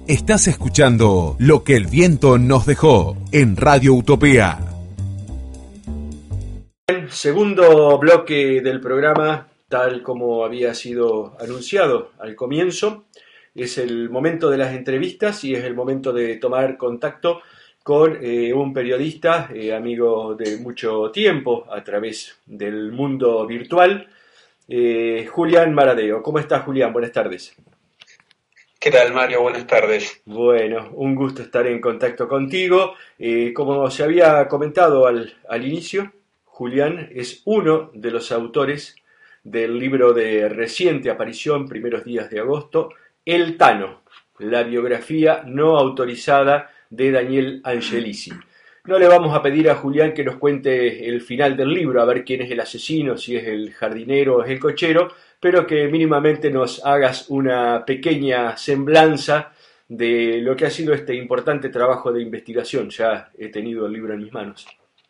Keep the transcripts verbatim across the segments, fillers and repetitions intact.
Estás escuchando Lo que el viento nos dejó en Radio Utopía. El segundo bloque del programa, tal como había sido anunciado al comienzo, es el momento de las entrevistas y es el momento de tomar contacto con eh, un periodista, eh, amigo de mucho tiempo a través del mundo virtual, eh, Julián Maradeo. ¿Cómo estás, Julián? Buenas tardes. ¿Qué tal, Mario? Buenas tardes. Bueno, un gusto estar en contacto contigo. Eh, como se había comentado al, al inicio, Julián es uno de los autores del libro de reciente aparición, primeros días de agosto, El Tano, la biografía no autorizada de Daniel Angelisi. No le vamos a pedir a Julián que nos cuente el final del libro, a ver quién es el asesino, si es el jardinero o es el cochero, pero que mínimamente nos hagas una pequeña semblanza de lo que ha sido este importante trabajo de investigación. Ya he tenido el libro en mis manos.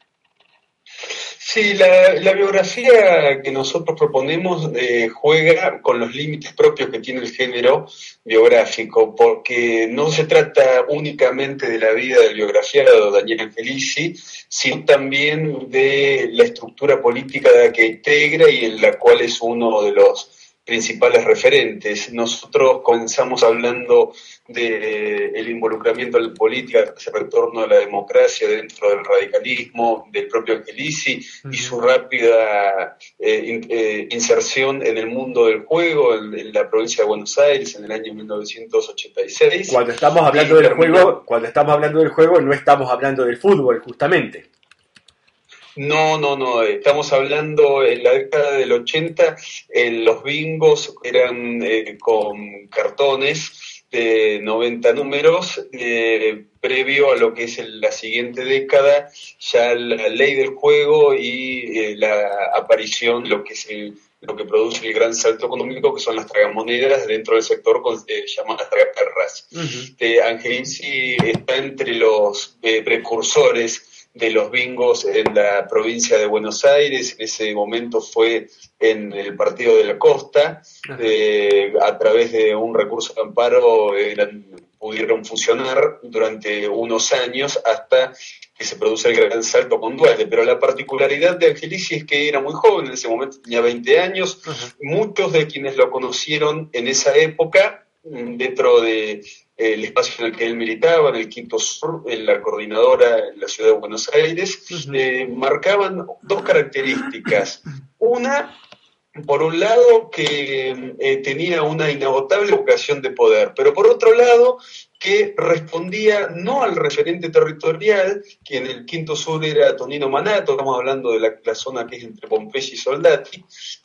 Sí, la, la biografía que nosotros proponemos eh, juega con los límites propios que tiene el género biográfico, porque no se trata únicamente de la vida del biografiado Daniel Angelisi, sino también de la estructura política que integra y en la cual es uno de los principales referentes. Nosotros comenzamos hablando del involucramiento en la política, ese retorno a la democracia dentro del radicalismo, del propio Angelisi uh-huh. y su rápida eh, in, eh, inserción en el mundo del juego en, en la provincia de Buenos Aires en el año mil novecientos ochenta y seis. Cuando estamos hablando del terminó... juego, cuando estamos hablando del juego, no estamos hablando del fútbol, justamente. No, no, no, estamos hablando en la década del ochenta, eh, los bingos eran eh, con cartones de noventa números, eh, previo a lo que es el, la siguiente década, ya la ley del juego y eh, la aparición, lo que es el, lo que produce el gran salto económico, que son las tragamonedas dentro del sector eh, llamadas tragaperras. Uh-huh. Eh, Angelisi está entre los eh, precursores de los bingos en la provincia de Buenos Aires. En ese momento fue en el Partido de la Costa, eh, a través de un recurso de amparo eran, pudieron funcionar durante unos años hasta que se produce el gran salto con Dualde. Pero la particularidad de Angelisi es que era muy joven, en ese momento tenía veinte años. Uh-huh. Muchos de quienes lo conocieron en esa época, dentro de el espacio en el que él militaba, en el Quinto Sur, en la coordinadora en la ciudad de Buenos Aires, uh-huh. eh, marcaban dos características. Una, por un lado, que eh, tenía una inagotable vocación de poder, pero por otro lado, que respondía no al referente territorial, que en el Quinto Sur era Tonino Manato, estamos hablando de la, la zona que es entre Pompeya y Soldati,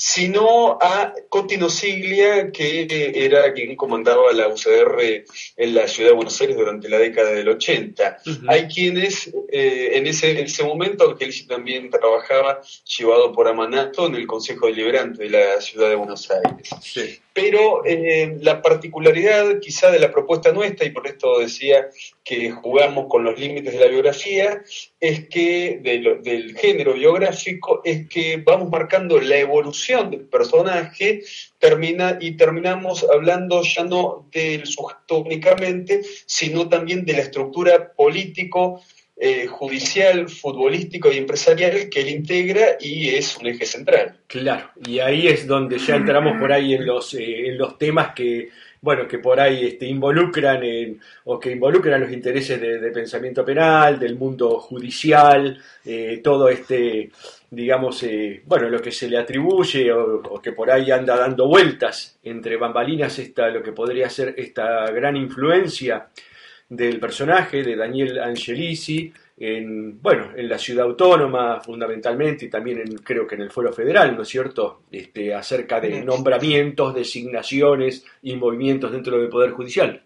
sino a Cotino Siglia, que era quien comandaba la U C R en la ciudad de Buenos Aires durante la década del ochenta. Uh-huh. Hay quienes, eh, en, ese, en ese momento, Angelisi también trabajaba llevado por Amanato en el Consejo Deliberante de la ciudad de Buenos Aires. Sí. Pero eh, la particularidad quizá de la propuesta nuestra, y por esto decía que jugamos con los límites de la biografía, es que de lo, del género biográfico, es que vamos marcando la evolución del personaje termina, y terminamos hablando ya no del sujeto únicamente, sino también de la estructura político, Eh, judicial, futbolístico y empresarial que él integra y es un eje central. Claro, y ahí es donde ya entramos por ahí en los, eh, en los temas que, bueno, que por ahí este, involucran en, o que involucran los intereses de, de pensamiento penal, del mundo judicial, eh, todo este, digamos, eh, bueno, lo que se le atribuye o, o que por ahí anda dando vueltas entre bambalinas, esta, lo que podría ser esta gran influencia del personaje de Daniel Angelisi en, bueno, en la ciudad autónoma fundamentalmente y también en, creo que en el Fuero Federal, ¿no es cierto? Este, acerca de nombramientos, designaciones y movimientos dentro del Poder Judicial.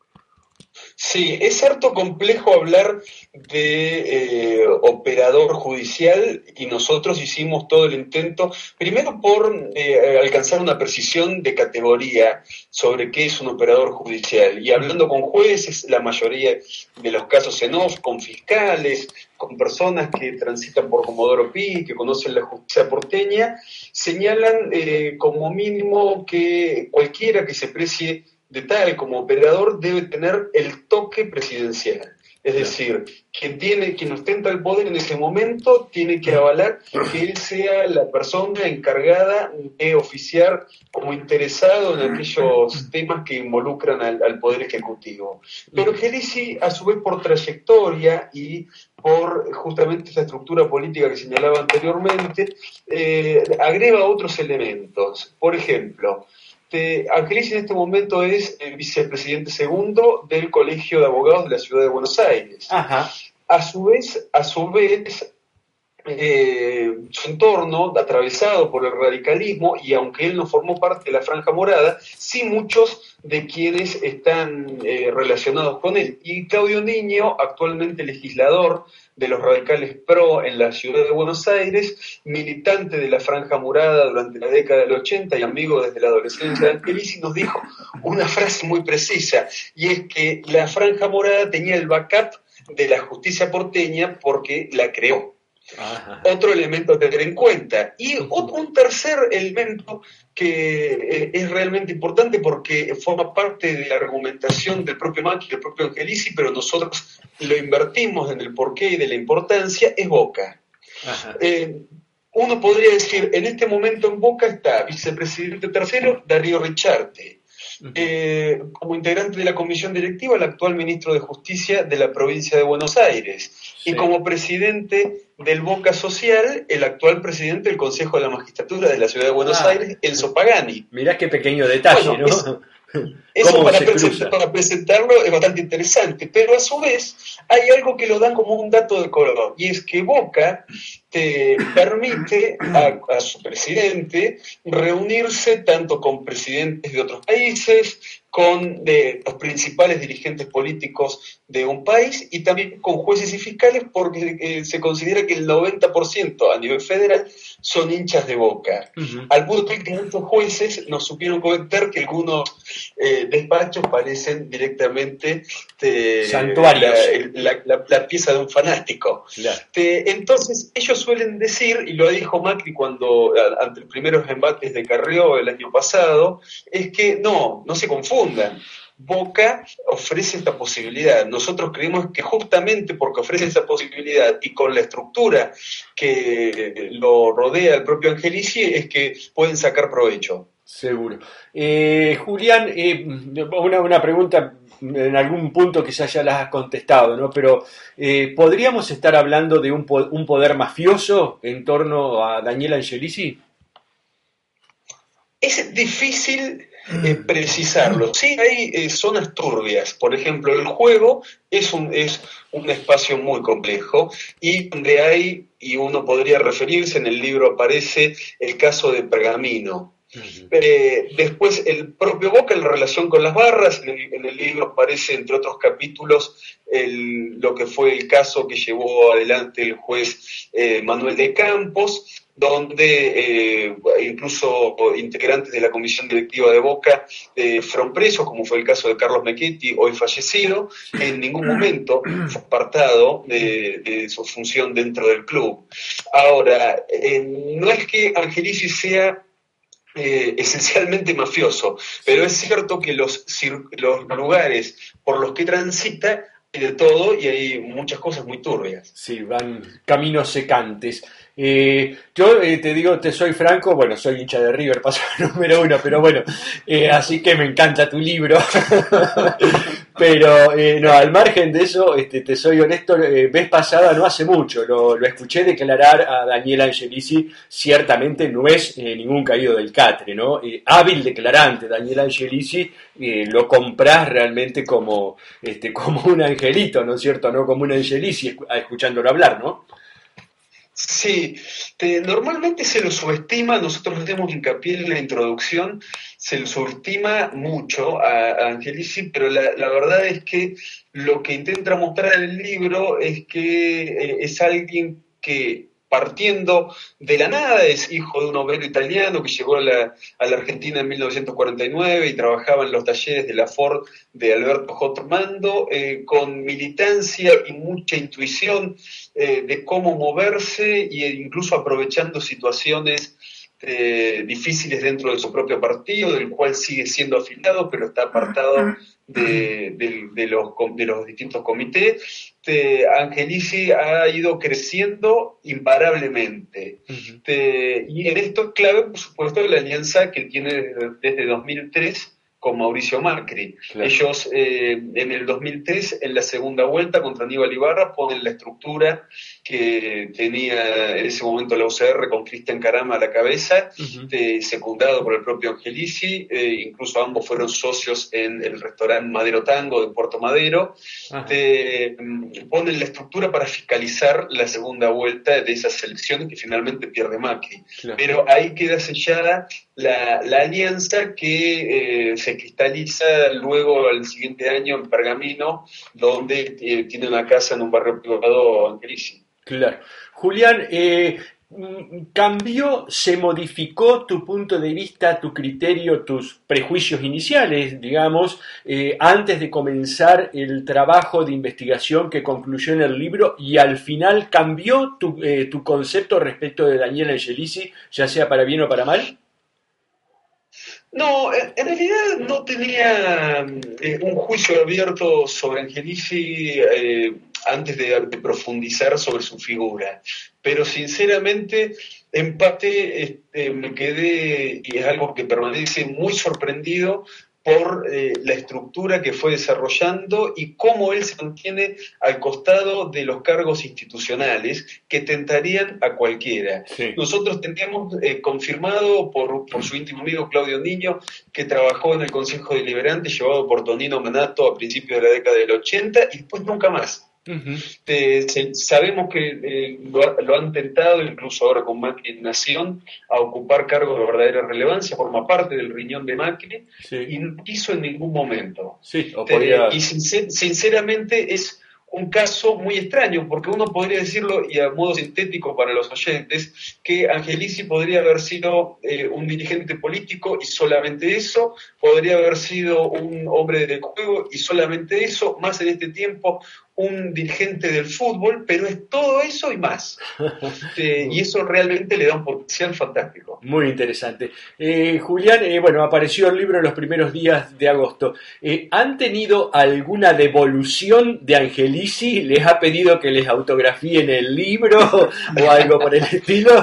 Sí, es harto complejo hablar de eh, operador judicial y nosotros hicimos todo el intento, primero por eh, alcanzar una precisión de categoría sobre qué es un operador judicial. Y hablando con jueces, la mayoría de los casos en off, con fiscales, con personas que transitan por Comodoro Pi, que conocen la justicia porteña, señalan eh, como mínimo que cualquiera que se precie de tal como operador debe tener el toque presidencial. Es decir, quien tiene, quien ostenta el poder en ese momento tiene que avalar que él sea la persona encargada de oficiar como interesado en aquellos temas que involucran al, al Poder Ejecutivo. Pero Angelici, a su vez, por trayectoria y por justamente esta estructura política que señalaba anteriormente, eh, agrega otros elementos. Por ejemplo, Angelici en este momento es el vicepresidente segundo del Colegio de Abogados de la Ciudad de Buenos Aires. Ajá. A su vez, a su vez, eh, su entorno, atravesado por el radicalismo, y aunque él no formó parte de la Franja Morada, sí muchos de quienes están eh, relacionados con él. Y Claudio Niño, actualmente legislador de los radicales PRO en la Ciudad de Buenos Aires, militante de la Franja Morada durante la década del ochenta y amigo desde la adolescencia de Angelici, nos dijo una frase muy precisa, y es que la Franja Morada tenía el backup de la justicia porteña porque la creó. Ajá. Otro elemento a tener en cuenta. Y otro, un tercer elemento que eh, es realmente importante porque forma parte de la argumentación del propio Macri, del propio Angelici, pero nosotros lo invertimos en el porqué y de la importancia, es Boca. Eh, uno podría decir, en este momento en Boca está vicepresidente tercero, Darío Richarte. Eh, como integrante de la comisión directiva, el actual ministro de Justicia de la provincia de Buenos Aires. Sí. Y como presidente del Boca Social, el actual presidente del Consejo de la Magistratura de la Ciudad de Buenos ah. Aires, Enzo Pagani. Mirá qué pequeño detalle, bueno, ¿no? Es, eso para, present, para presentarlo es bastante interesante, pero a su vez hay algo que lo dan como un dato de color, y es que Boca te permite a, a su presidente reunirse tanto con presidentes de otros países, con de, los principales dirigentes políticos de un país y también con jueces y fiscales, porque eh, se considera que el noventa por ciento a nivel federal son hinchas de Boca. Uh-huh. Al punto de que muchos jueces nos supieron comentar que algunos eh, despachos parecen directamente te, santuarios, la, la, la, la pieza de un fanático. Claro. Te, entonces ellos suelen decir, y lo dijo Macri cuando ante los primeros embates de Carrió el año pasado, es que no, no se confundan. Boca ofrece esta posibilidad. Nosotros creemos que justamente porque ofrece esa posibilidad y con la estructura que lo rodea el propio Angelici es que pueden sacar provecho. Seguro. Eh, Julián, eh, una, una pregunta, en algún punto quizás ya la has contestado, ¿no? Pero eh, ¿podríamos estar hablando de un, un poder mafioso en torno a Daniel Angelici? Es difícil eh, precisarlo. Sí, hay eh, zonas turbias. Por ejemplo, el juego es un, es un espacio muy complejo y donde hay, y uno podría referirse, en el libro aparece el caso de Pergamino. Uh-huh. Eh, después el propio Boca en relación con las barras, en el, en el libro aparece entre otros capítulos el, lo que fue el caso que llevó adelante el juez eh, Manuel de Campos, donde eh, incluso integrantes de la comisión directiva de Boca eh, fueron presos, como fue el caso de Carlos Mechetti, hoy fallecido, que en ningún momento fue apartado de, de su función dentro del club. Ahora, eh, no es que Angelici sea Eh, esencialmente mafioso, pero es cierto que los, los lugares por los que transita hay de todo y hay muchas cosas muy turbias. Sí, van caminos secantes. Eh, yo eh, te digo, te soy franco, bueno, soy hincha de River, paso número uno, pero bueno, eh, así que me encanta tu libro. Pero eh, no, al margen de eso, este, te soy honesto, eh, vez pasada, no hace mucho, lo, lo escuché declarar a Daniel Angelici, ciertamente no es eh, ningún caído del catre, ¿no? Eh, hábil declarante, Daniel Angelici, eh, lo comprás realmente como, este, como un angelito, ¿no es cierto? No como un Angelici, escuchándolo hablar, ¿no? Sí, te, normalmente se lo subestima, nosotros hacemos hincapié en la introducción, se lo subestima mucho a, a Angelici, pero la, la verdad es que lo que intenta mostrar el libro es que eh, es alguien que, partiendo de la nada, es hijo de un obrero italiano que llegó a la, a la Argentina en mil novecientos cuarenta y nueve y trabajaba en los talleres de la Ford de Alberto J. Ormando, eh, con militancia y mucha intuición eh, de cómo moverse e incluso aprovechando situaciones eh, difíciles dentro de su propio partido, del cual sigue siendo afiliado, pero está apartado de, de, de, los, de los distintos comités. Te, Angelici ha ido creciendo imparablemente. Uh-huh. Te, y en esto es clave, por supuesto, la alianza que tiene desde, desde dos mil tres con Mauricio Macri. Claro. Ellos eh, en el dos mil tres, en la segunda vuelta contra Aníbal Ibarra, ponen la estructura que tenía en ese momento la U C R con Cristian Carama a la cabeza, uh-huh. de, secundado por el propio Angelici, eh, incluso ambos fueron socios en el restaurante Madero Tango de Puerto Madero. De, ponen la estructura para fiscalizar la segunda vuelta de esas elecciones que finalmente pierde Macri. Claro. Pero ahí queda sellada la, la alianza que eh, se cristaliza luego al siguiente año en Pergamino, donde eh, tiene una casa en un barrio privado Angelici. Claro. Julián, eh, ¿cambió, se modificó tu punto de vista, tu criterio, tus prejuicios iniciales, digamos, eh, antes de comenzar el trabajo de investigación que concluyó en el libro, y al final cambió tu, eh, tu concepto respecto de Daniel Angelici, ya sea para bien o para mal? No, en realidad no tenía eh, un juicio abierto sobre Angelici eh, antes de, de profundizar sobre su figura, pero sinceramente en parte este, me quedé, y es algo que permanece, muy sorprendido por eh, la estructura que fue desarrollando y cómo él se mantiene al costado de los cargos institucionales que tentarían a cualquiera. Sí. Nosotros teníamos eh, confirmado por, por su íntimo amigo Claudio Niño, que trabajó en el Consejo Deliberante llevado por Tonino Manato a principios de la década del ochenta y después nunca más. Uh-huh. Eh, se, sabemos que eh, lo, lo han tentado, incluso ahora con Macri en Nación, a ocupar cargos de verdadera relevancia, forma parte del riñón de Macri, sí. Y no quiso en ningún momento. Sí, o podría... eh, y sincer, sinceramente es un caso muy extraño, porque uno podría decirlo, y a modo sintético para los oyentes, que Angelici podría haber sido eh, un dirigente político y solamente eso, podría haber sido un hombre del juego y solamente eso, más en este tiempo un dirigente del fútbol, pero es todo eso y más. Eh, y eso realmente le da un potencial fantástico. Muy interesante. Eh, Julián, eh, bueno, apareció el libro en los primeros días de agosto. Eh, ¿Han tenido alguna devolución de Angelici? ¿Les ha pedido que les autografíen el libro o algo por el estilo?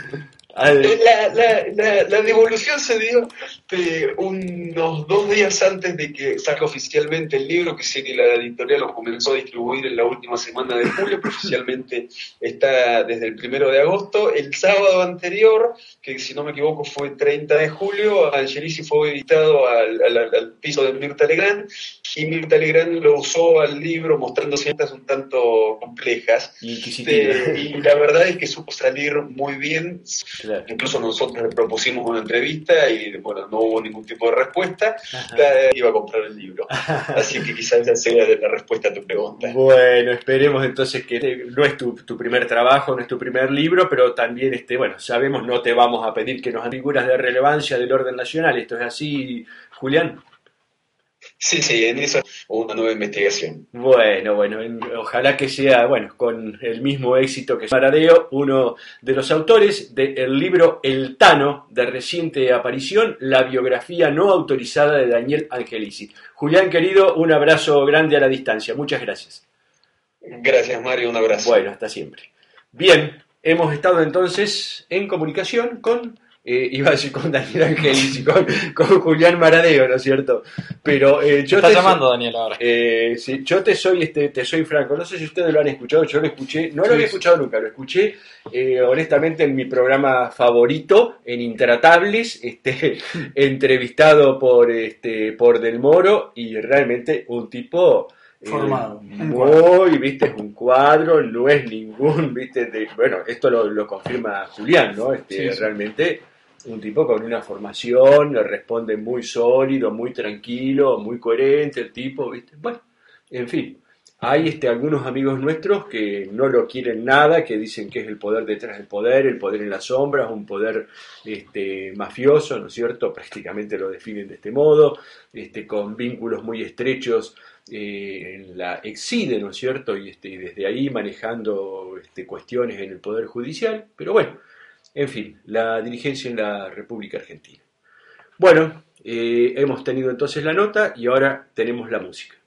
La, la, la, la devolución se dio de unos dos días antes de que salga oficialmente el libro, que sé que la editorial lo comenzó a distribuir en la última semana de julio, pero oficialmente está desde el primero de agosto. El sábado anterior, que si no me equivoco fue treinta de julio, Angelici fue editado al, al, al piso de Mirta Legrand, y Mirta Legrand lo usó al libro mostrando ciertas un tanto complejas, de, y la verdad es que supo salir muy bien. Claro. Incluso nosotros le propusimos una entrevista y bueno, no hubo ningún tipo de respuesta. La, iba a comprar el libro. Así que quizás ya sea la respuesta a tu pregunta. Bueno, esperemos entonces que no es tu, tu primer trabajo, no es tu primer libro, pero también, este, bueno, sabemos, no te vamos a pedir que nos hagas figuras de relevancia del orden nacional. ¿Esto es así, Julián? Sí, sí, en eso una nueva investigación. Bueno, bueno, en, ojalá que sea, bueno, con el mismo éxito que Maradeo, uno de los autores del libro El Tano, de reciente aparición, la biografía no autorizada de Daniel Angelici. Julián, querido, un abrazo grande a la distancia. Muchas gracias. Gracias, Mario, un abrazo. Bueno, hasta siempre. Bien, hemos estado entonces en comunicación con... Eh, iba a decir con Daniel Angelici, con, con Julián Maradeo, ¿no es cierto? Pero eh, yo te te llamando soy, Daniel ahora. Eh, sí, yo te soy, este, te soy franco. No sé si ustedes lo han escuchado. Yo lo escuché, no sí, lo había escuchado nunca. Lo escuché, eh, honestamente, en mi programa favorito, en Intratables, este, entrevistado por, este, por Del Moro, y realmente un tipo. Formado. Eh, muy, viste, es un cuadro, no es ningún, viste, de, bueno, esto lo, lo confirma Julián, ¿no? Este, sí, sí. Realmente un tipo con una formación, le responde muy sólido, muy tranquilo, muy coherente el tipo, viste. Bueno, en fin, hay este, algunos amigos nuestros que no lo quieren nada, que dicen que es el poder detrás del poder, el poder en las sombras, un poder este, mafioso, ¿no es cierto? Prácticamente lo definen de este modo, este, con vínculos muy estrechos eh, en la Exide, ¿no es cierto? Y, este, y desde ahí manejando este, cuestiones en el Poder Judicial, pero bueno, en fin, la dirigencia en la República Argentina. Bueno, eh, hemos tenido entonces la nota y ahora tenemos la música.